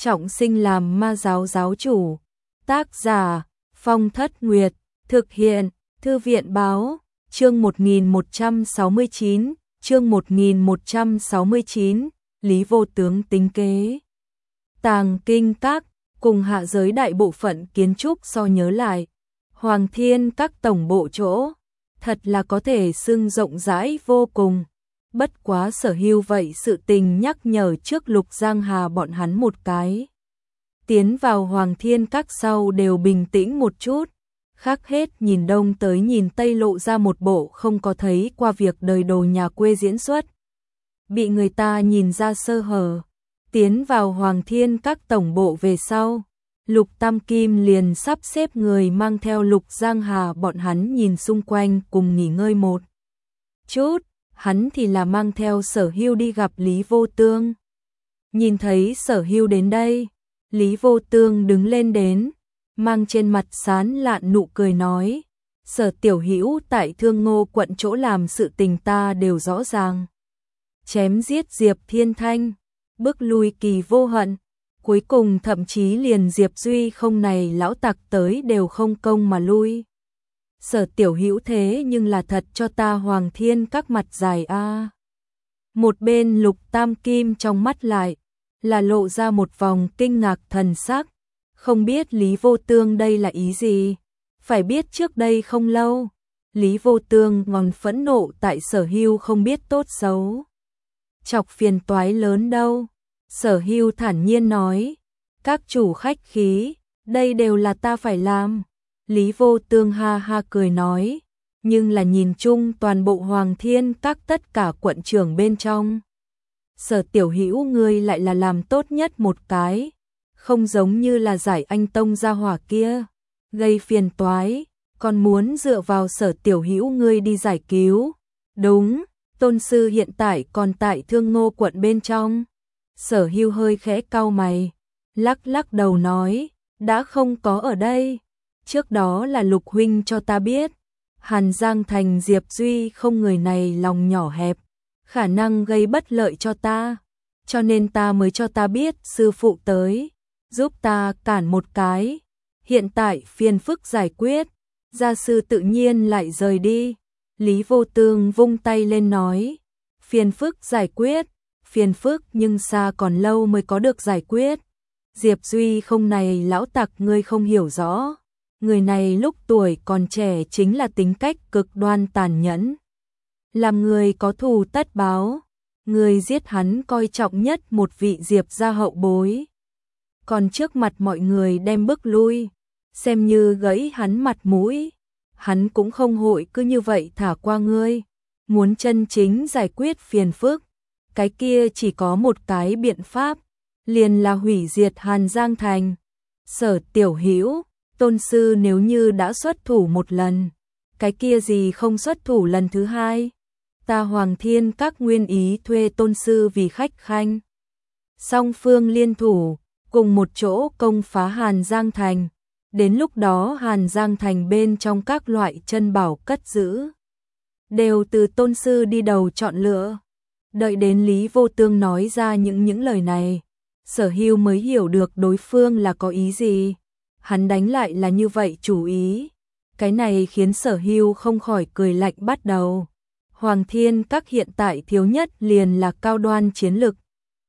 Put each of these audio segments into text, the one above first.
trọng sinh làm ma giáo giáo chủ. Tác giả Phong Thất Nguyệt, thực hiện Thư viện Báo, chương 1169, chương 1169, Lý Vô Tướng tính kế. Tàng Kinh Các, cùng hạ giới đại bộ phận kiến trúc so nhớ lại, Hoàng Thiên Các tổng bộ chỗ, thật là có thể xưng rộng rãi vô cùng. Bất quá Sở Hưu vậy sự tình nhắc nhở trước Lục Giang Hà bọn hắn một cái. Tiến vào Hoàng Thiên Các sau đều bình tĩnh một chút, khác hết nhìn đông tới nhìn tây lộ ra một bộ không có thấy qua việc đời đồ nhà quê diễn xuất. Bị người ta nhìn ra sơ hở, tiến vào Hoàng Thiên Các tổng bộ về sau, Lục Tam Kim liền sắp xếp người mang theo Lục Giang Hà bọn hắn nhìn xung quanh cùng nghỉ ngơi một chút, hắn thì là mang theo Sở Hưu đi gặp Lý Vô Tương. Nhìn thấy Sở Hưu đến đây, Lý Vô Tương đứng lên đến, mang trên mặt sán lạn nụ cười nói, Sở tiểu hữu tại Thương Ngô quận chỗ làm sự tình ta đều rõ ràng. Chém giết Diệp Thiên Thanh, bức lui Kỳ Vô Hận, cuối cùng thậm chí liền Diệp Duy không này lão tặc tới đều không công mà lui. Sở tiểu hữu thế nhưng là thật cho ta Hoàng Thiên Các mặt dài a. Một bên Lục Tam Kim trong mắt lại là lộ ra một vòng kinh ngạc thần sắc, không biết Lý Vô Tương đây là ý gì. Phải biết trước đây không lâu, Lý Vô Tương còn phẫn nộ tại Sở Hưu không biết tốt xấu, chọc phiền toái lớn đâu. Sở Hưu thản nhiên nói, các chủ khách khí, đây đều là ta phải làm. Lý Vô Tương ha ha cười nói, nhưng là nhìn chung toàn bộ Hoàng Thiên Các tất cả quận trưởng bên trong, Sở tiểu hữu ngươi lại là làm tốt nhất một cái, không giống như là giải anh tông gia hỏa kia, gây phiền toái, còn muốn dựa vào Sở tiểu hữu ngươi đi giải cứu. Đúng, tôn sư hiện tại còn tại Thương Ngô quận bên trong. Sở Hưu hơi khẽ cau mày, lắc lắc đầu nói, đã không có ở đây. Trước đó là Lục huynh cho ta biết, Hàn Giang Thành Diệp Duy không người này lòng nhỏ hẹp, khả năng gây bất lợi cho ta, cho nên ta mới cho ta biết sư phụ tới, giúp ta cản một cái. Hiện tại phiền phức giải quyết, gia sư tự nhiên lại rời đi. Lý Vô Tương vung tay lên nói, phiền phức giải quyết, phiền phức nhưng xa còn lâu mới có được giải quyết. Diệp Duy không này lão tặc ngươi không hiểu rõ, người này lúc tuổi còn trẻ chính là tính cách cực đoan tàn nhẫn. Làm người có thù tất báo, người giết hắn coi trọng nhất một vị Diệp gia hậu bối. Còn trước mặt mọi người đem bước lui, xem như gãy hắn mặt mũi, hắn cũng không hội cứ như vậy thả qua ngươi. Muốn chân chính giải quyết phiền phức, cái kia chỉ có một cái biện pháp, liền là hủy diệt Hàn Giang Thành. Sở tiểu hữu, tôn sư nếu như đã xuất thủ một lần, cái kia gì không xuất thủ lần thứ hai. Ta Hoàng Thiên Các nguyên ý thuê tôn sư vì khách khanh, song phương liên thủ, cùng một chỗ công phá Hàn Giang Thành. Đến lúc đó Hàn Giang Thành bên trong các loại chân bảo cất giữ, đều từ tôn sư đi đầu chọn lựa. Đợi đến Lý Vô Tương nói ra những lời này, Sở Hưu mới hiểu được đối phương là có ý gì. Hắn đánh lại là như vậy chủ ý. Cái này khiến Sở Hưu không khỏi cười lạnh bắt đầu. Hoàng Thiên Các hiện tại thiếu nhất liền là cao đoan chiến lực.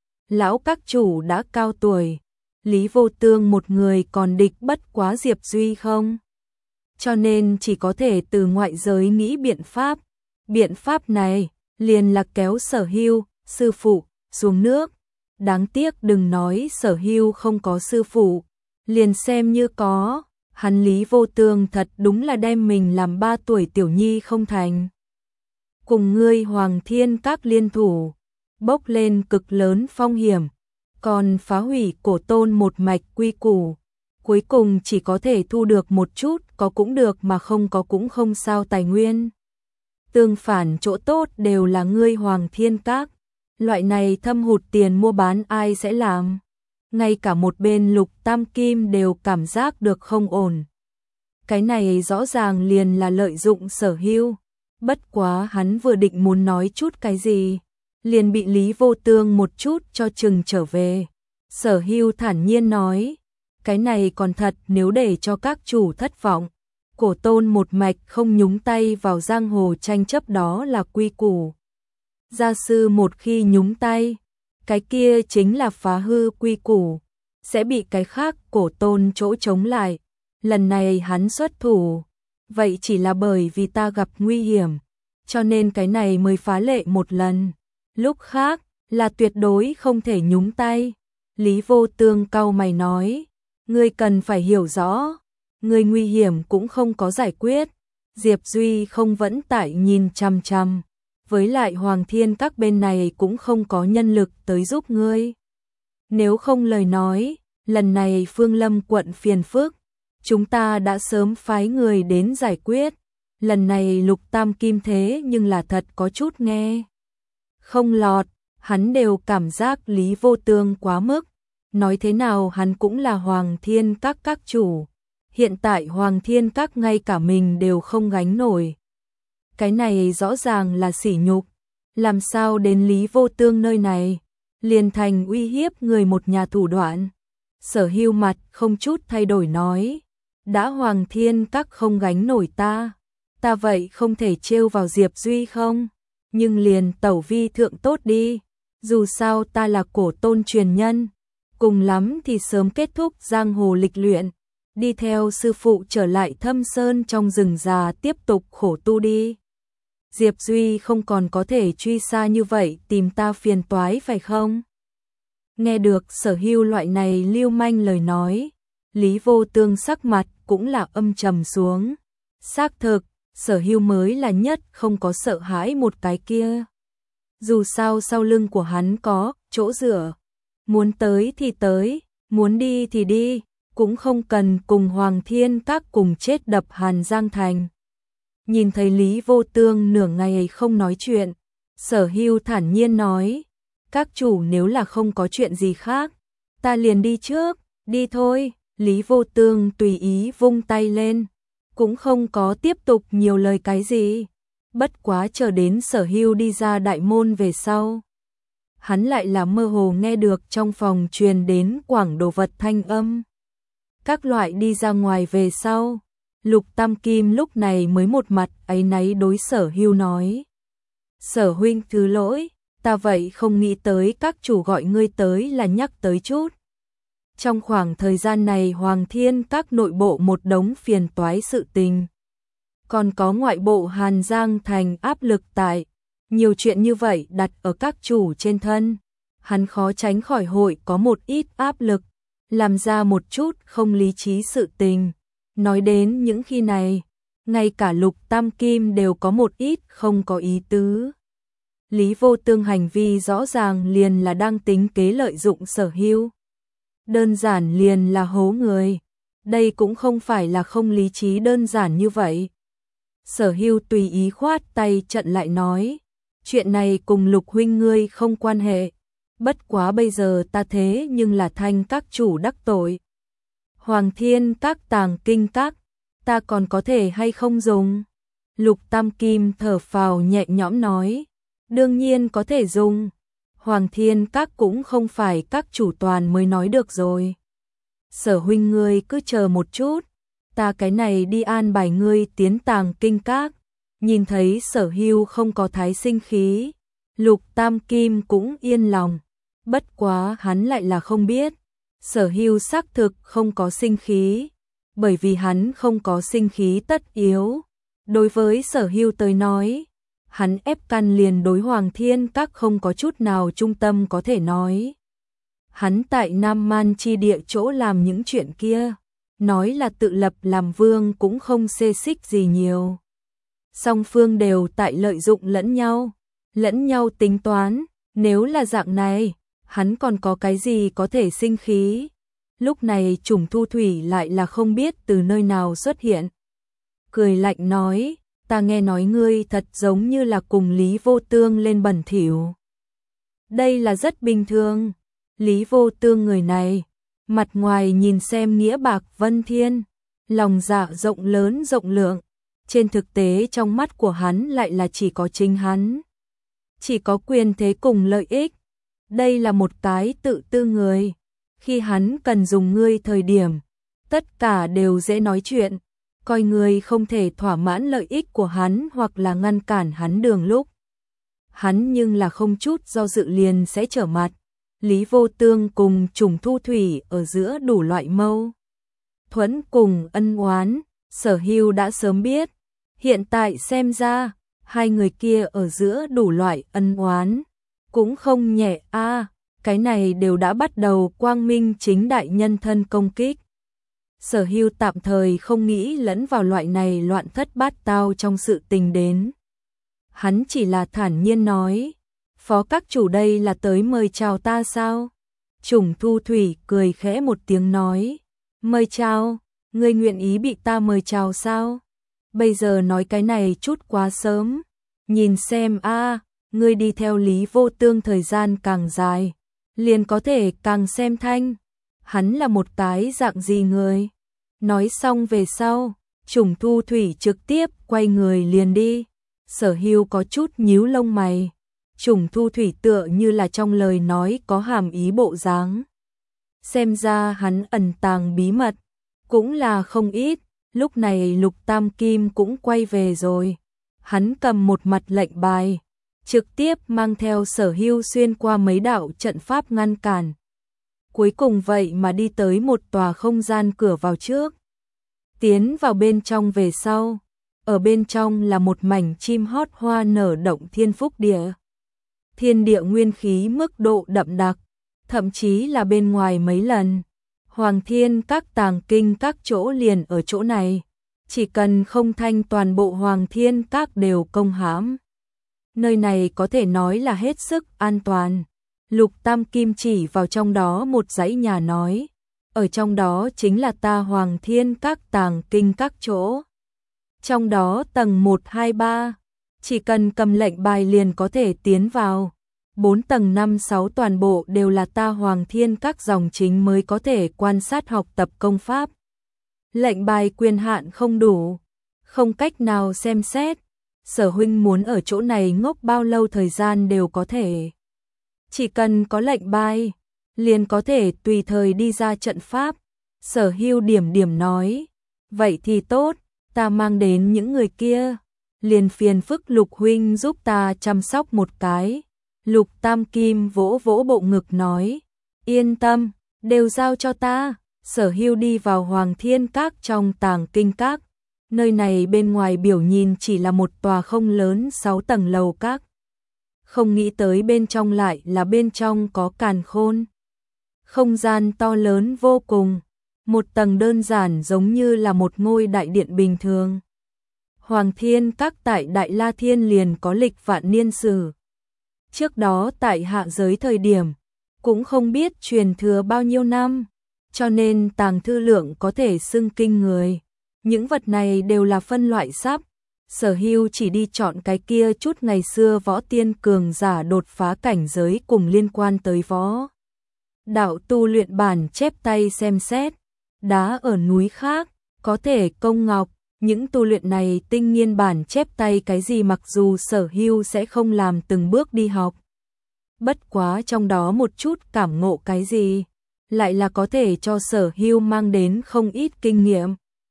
Lão các chủ đã cao tuổi, Lý Vô Tương một người còn địch bất quá Diệp Duy không? Cho nên chỉ có thể từ ngoại giới nghĩ biện pháp. Biện pháp này liền là kéo Sở Hưu, sư phụ, xuống nước. Đáng tiếc đừng nói Sở Hưu không có sư phụ, liền xem như có, hắn Lý Vô Tương thật đúng là đem mình làm 3 tuổi tiểu nhi không thành. Cùng ngươi Hoàng Thiên Các liên thủ, bốc lên cực lớn phong hiểm, còn phá hủy cổ tôn một mạch quy củ, cuối cùng chỉ có thể thu được một chút, có cũng được mà không có cũng không sao tài nguyên. Tương phản chỗ tốt đều là ngươi Hoàng Thiên Các, loại này thâm hụt tiền mua bán ai sẽ làm. Ngay cả một bên Lục Tam Kim đều cảm giác được không ổn. Cái này rõ ràng liền là lợi dụng Sở Hưu. Bất quá hắn vừa định muốn nói chút cái gì, liền bị Lý Vô Tương một chút cho chừng trở về. Sở Hưu thản nhiên nói, cái này còn thật, nếu để cho các chủ thất vọng. Cổ Tôn một mạch không nhúng tay vào giang hồ tranh chấp, đó là quy củ. Gia sư một khi nhúng tay, cái kia chính là phá hư quy củ, sẽ bị cái khác Cổ Tôn chỗ chống lại. Lần này hắn xuất thủ, vậy chỉ là bởi vì ta gặp nguy hiểm, cho nên cái này mới phá lệ một lần. Lúc khác là tuyệt đối không thể nhúng tay. Lý Vô Tương cau mày nói, ngươi cần phải hiểu rõ, ngươi nguy hiểm cũng không có giải quyết, Diệp Duy không vẫn tại nhìn chằm chằm, với lại Hoàng Thiên các bên này cũng không có nhân lực tới giúp ngươi. Nếu không lời nói, lần này Phương Lâm quận phiền phức, chúng ta đã sớm phái người đến giải quyết, lần này Lục Tam Kim thế nhưng là thật có chút nghe không lọt, hắn đều cảm giác Lý Vô Tương quá mức. Nói thế nào hắn cũng là Hoàng Thiên các chủ. Hiện tại Hoàng Thiên các ngay cả mình đều không gánh nổi. Cái này rõ ràng là sỉ nhục. Làm sao đến Lý Vô Tương nơi này, liền thành uy hiếp người một nhà thủ đoạn. Sở Hưu mặt không chút thay đổi nói, đã Hoàng Thiên các không gánh nổi ta vậy không thể trêu vào Diệp Duy không? Nhưng liền tẩu vi thượng tốt đi, dù sao ta là Cổ Tôn truyền nhân, cùng lắm thì sớm kết thúc giang hồ lịch luyện, đi theo sư phụ trở lại Thâm Sơn trong rừng già tiếp tục khổ tu đi. Diệp Duy không còn có thể truy xa như vậy tìm ta phiền toái phải không? Nghe được Sở Hưu loại này lưu manh lời nói, Lý Vô Tương sắc mặt cũng là âm trầm xuống. Xác thực, Sở Hưu mới là nhất không có sợ hãi một cái kia. Dù sao sau lưng của hắn có chỗ dựa, muốn tới thì tới, muốn đi thì đi, cũng không cần cùng Hoàng Thiên các cùng chết đập Hàn Giang Thành. Nhìn thấy Lý Vô Tương nửa ngày không nói chuyện, Sở Hưu thản nhiên nói, các chủ nếu là không có chuyện gì khác, ta liền đi trước, đi thôi. Lý Vô Tương tùy ý vung tay lên, cũng không có tiếp tục nhiều lời cái gì. Bất quá chờ đến Sở Hưu đi ra đại môn về sau, hắn lại là mơ hồ nghe được trong phòng truyền đến quảng đồ vật thanh âm. Các loại đi ra ngoài về sau, Lục Tam Kim lúc này mới một mặt áy náy đối Sở Hưu nói, Sở huynh thứ lỗi, ta vậy không nghĩ tới các chủ gọi ngươi tới là nhắc tới chút. Trong khoảng thời gian này Hoàng Thiên các nội bộ một đống phiền toái sự tình, còn có ngoại bộ Hàn Giang Thành áp lực tại, nhiều chuyện như vậy đặt ở các chủ trên thân, hắn khó tránh khỏi hội có một ít áp lực, làm ra một chút không lý trí sự tình. Nói đến những khi này, ngay cả Lục Tam Kim đều có một ít không có ý tứ. Lý Vô Tương hành vi rõ ràng liền là đang tính kế lợi dụng Sở Hưu. Đơn giản liền là hố người, đây cũng không phải là không lý trí đơn giản như vậy. Sở Hưu tùy ý khoát tay trận lại nói, chuyện này cùng Lục huynh ngươi không quan hệ, bất quá bây giờ ta thế nhưng là thanh các chủ đắc tội. Hoàng Thiên các Tàng Kinh các, ta còn có thể hay không dùng? Lục Tam Kim thở phào nhẹ nhõm nói, đương nhiên có thể dùng. Hoàng Thiên các cũng không phải các chủ toàn mới nói được rồi. Sở huynh ngươi cứ chờ một chút, ta cái này đi an bài ngươi tiến Tàng Kinh các. Nhìn thấy Sở Hưu không có thái sinh khí, Lục Tam Kim cũng yên lòng. Bất quá hắn lại là không biết, Sở Hưu xác thực không có sinh khí, bởi vì hắn không có sinh khí tất yếu. Đối với Sở Hưu tới nói, hắn ép căn liền đối Hoàng Thiên các không có chút nào trung tâm có thể nói. Hắn tại Nam Man chi địa chỗ làm những chuyện kia, nói là tự lập làm vương cũng không xê xích gì nhiều. Song phương đều tại lợi dụng lẫn nhau tính toán, nếu là dạng này, hắn còn có cái gì có thể sinh khí. Lúc này Trùng Thu Thủy lại là không biết từ nơi nào xuất hiện. Cười lạnh nói, ta nghe nói ngươi thật giống như là cùng Lý Vô Tương lên bẩn thỉu. Đây là rất bình thường. Lý Vô Tương người này, mặt ngoài nhìn xem nghĩa bạc vân thiên, lòng dạ rộng lớn rộng lượng, trên thực tế trong mắt của hắn lại là chỉ có chính hắn, chỉ có quyền thế cùng lợi ích. Đây là một cái tự tư người, Khi hắn cần dùng ngươi thời điểm, tất cả đều dễ nói chuyện, coi ngươi không thể thỏa mãn lợi ích của hắn hoặc là ngăn cản hắn đường lúc. Hắn nhưng là không chút do dự liền sẽ trở mặt. Lý Vô Tương cùng Trùng Thu Thủy ở giữa đủ loại mâu thuẫn cùng ân oán, Sở Hưu đã sớm biết. Hiện tại xem ra, hai người kia ở giữa đủ loại ân oán, cũng không nhẹ a, cái này đều đã bắt đầu quang minh chính đại nhân thân công kích. Sở Hưu tạm thời không nghĩ lẫn vào loại này loạn thất bát tao trong sự tình đến. Hắn chỉ là thản nhiên nói, Phó các chủ đây là tới mời chào ta sao? Trùng Thu Thủy cười khẽ một tiếng nói, mời chào, ngươi nguyện ý bị ta mời chào sao? Bây giờ nói cái này chút quá sớm, nhìn xem a, ngươi đi theo Lý Vô Tương thời gian càng dài, liền có thể càng xem thanh, hắn là một cái dạng gì người. Nói xong về sau, Trùng Thu Thủy trực tiếp quay người liền đi. Sở Hưu có chút nhíu lông mày. Trùng Thu Thủy tựa như là trong lời nói có hàm ý bộ dáng. Xem ra hắn ẩn tàng bí mật, cũng là không ít. Lúc này Lục Tam Kim cũng quay về rồi. Hắn cầm một mặt lệnh bài, trực tiếp mang theo Sở Hưu xuyên qua mấy đạo trận pháp ngăn cản. Cuối cùng vậy mà đi tới một tòa không gian cửa vào trước. Tiến vào bên trong về sau, ở bên trong là một mảnh chim hót hoa nở động thiên phúc địa. Thiên địa nguyên khí mức độ đậm đặc, thậm chí là bên ngoài mấy lần. Hoàng Thiên các tàng kinh các chỗ liền ở chỗ này, chỉ cần không thanh toàn bộ Hoàng Thiên các đều công hãm. Nơi này có thể nói là hết sức an toàn. Lục Tam Kim chỉ vào trong đó một dãy nhà nói, ở trong đó chính là ta Hoàng Thiên các tàng kinh các chỗ. Trong đó tầng 1, 2, 3, chỉ cần cầm lệnh bài liền có thể tiến vào. 4 tầng 5, 6 toàn bộ đều là ta Hoàng Thiên các dòng chính mới có thể quan sát học tập công pháp. Lệnh bài quyền hạn không đủ, không cách nào xem xét. Sở huynh muốn ở chỗ này ngốc bao lâu thời gian đều có thể. Chỉ cần có lệnh bài, liền có thể tùy thời đi ra trận pháp. Sở Hưu điểm điểm nói, vậy thì tốt, ta mang đến những người kia, liền phiền phức Lục huynh giúp ta chăm sóc một cái. Lục Tam Kim vỗ vỗ bộ ngực nói, yên tâm, đều giao cho ta. Sở Hưu đi vào Hoàng Thiên các trong tàng kinh các. Nơi này bên ngoài biểu nhìn chỉ là một tòa không lớn 6 tầng lầu các. Không nghĩ tới bên trong lại là bên trong có càn khôn. Không gian to lớn vô cùng, một tầng đơn giản giống như là một ngôi đại điện bình thường. Hoàng Thiên các tại Đại La Thiên liền có lịch vạn niên sử. Trước đó tại hạ giới thời điểm, cũng không biết truyền thừa bao nhiêu năm, cho nên tàng thư lượng có thể xưng kinh người. Những vật này đều là phân loại sắp. Sở Hưu chỉ đi chọn cái kia chút ngày xưa võ tiên cường giả đột phá cảnh giới cùng liên quan tới võ đạo tu luyện bản chép tay xem xét. Đá ở núi khác, có thể công ngọc, những tu luyện này tinh nghiên bản chép tay cái gì mặc dù Sở Hưu sẽ không làm từng bước đi học. Bất quá trong đó một chút cảm ngộ cái gì, lại là có thể cho Sở Hưu mang đến không ít kinh nghiệm.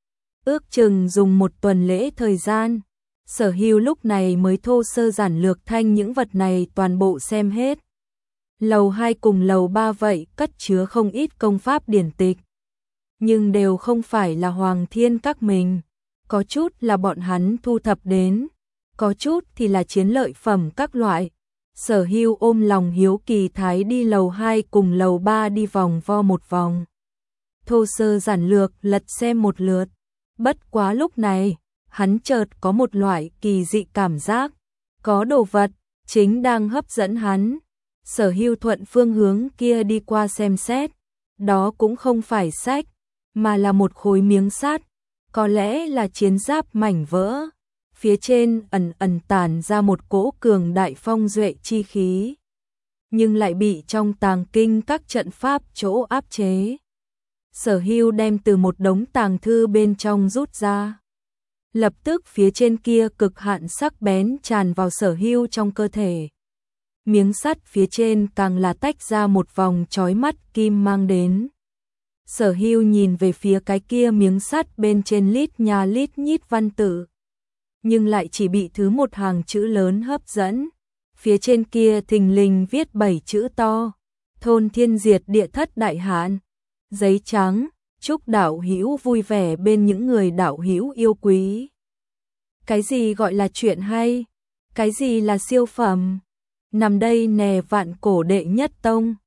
Ước chừng dùng một tuần lễ thời gian, Sở Hưu lúc này mới thô sơ giản lược thanh những vật này toàn bộ xem hết. Lầu 2 cùng lầu 3 vậy cất chứa không ít công pháp điển tịch, nhưng đều không phải là Hoàng Thiên các mình, có chút là bọn hắn thu thập đến, có chút thì là chiến lợi phẩm các loại. Sở Hưu ôm lòng hiếu kỳ thái đi lầu 2 cùng lầu 3 đi vòng vo một vòng. Thô sơ giản lược lật xem một lượt, bất quá lúc này, hắn chợt có một loại kỳ dị cảm giác, có đồ vật chính đang hấp dẫn hắn. Sở Hưu thuận phương hướng kia đi qua xem xét, đó cũng không phải sách, mà là một khối miếng sắt, có lẽ là chiến giáp mảnh vỡ. Phía trên ẩn ẩn tản ra một cỗ cường đại phong duệ chi khí, nhưng lại bị trong tàng kinh các trận pháp chỗ áp chế. Sở Hưu đem từ một đống tàng thư bên trong rút ra. Lập tức phía trên kia cực hạn sắc bén tràn vào Sở Hưu trong cơ thể. miếng sắt phía trên càng là tách ra một vòng chói mắt kim mang đến. Sở Hưu nhìn về phía cái kia miếng sắt bên trên lít nhà lít nhít văn tự, nhưng lại chỉ bị thứ một hàng chữ lớn hấp dẫn. Phía trên kia thình lình viết 7 chữ to: thôn thiên diệt địa thất đại hạn. Giấy trắng: chúc đạo hữu vui vẻ bên những người đạo hữu yêu quý. Cái gì gọi là chuyện hay? Cái gì là siêu phẩm? Nằm đây nè vạn cổ đệ nhất tông.